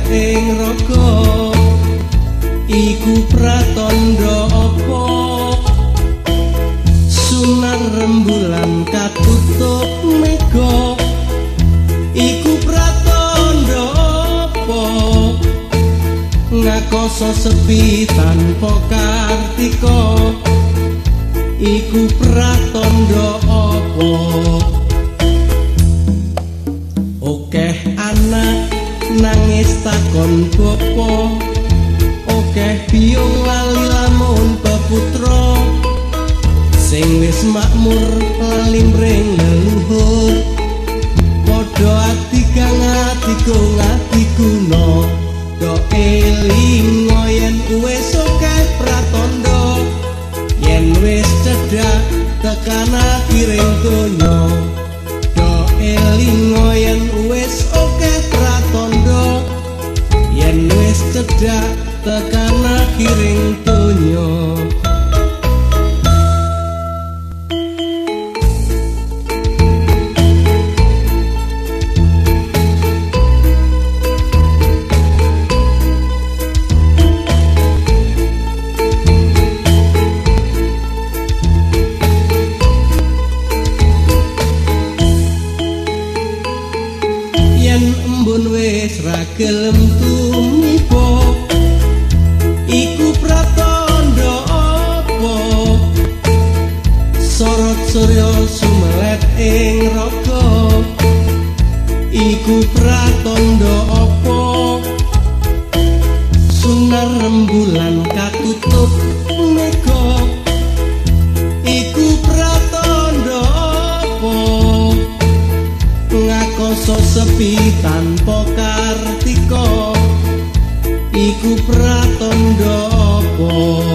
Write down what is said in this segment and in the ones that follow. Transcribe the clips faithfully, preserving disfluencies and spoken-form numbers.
ing raga iku pratandha apa sunan rembulan katutup mega iku pratandha apa ngakoso sepi tanpa kartika iku pratandha apa okeh anak nangis takon bapa okeh biyung lali lamun peputra sing wis makmur lali mring leluhur padha ati kang atiku ngatiguna do eling yen wis okeh pratandha yen wis cedhak tekan akhiring donya do eling yen wis okeh pratandha yen wis cedhak tekan akhiring donya embun wis ra gelem tumiba iku pratandha apa sorot surya sumelet ing raga iku pratandha apa sunar rembulan katutup mega iku pratandha apa ngakoso sepi tanpa kartika iku pratandha apa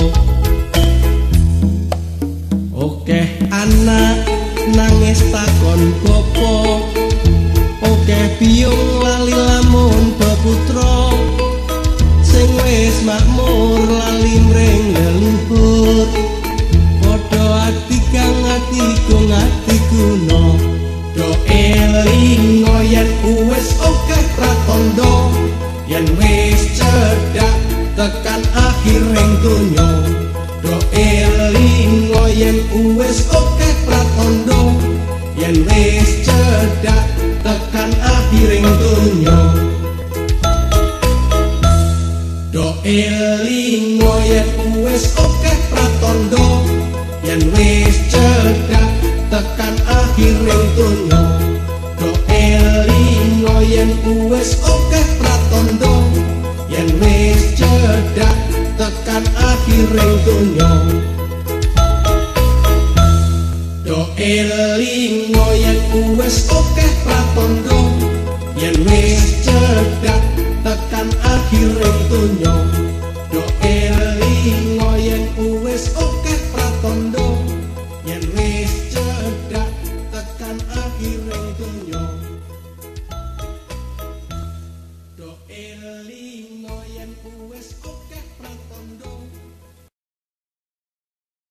okeh anak nangis takon bapa okeh biyung lali lamun peputra sing wis makmur lali mring leluhur padha ati kang atiku ngatiguna do eling yen wis okeh pratandha yen wis cedhak tekan akhiring donya do eling yen wis okeh pratandha yen wis cedhak tekan akhiring donya do eling yen wis okeh pratandha yen wis cedhak tekan akhiring donya do eling yen wis okeh pratandha yen wis cedhak tekan akhiring donya do eling yen wis okeh pratandha yen wis cedhak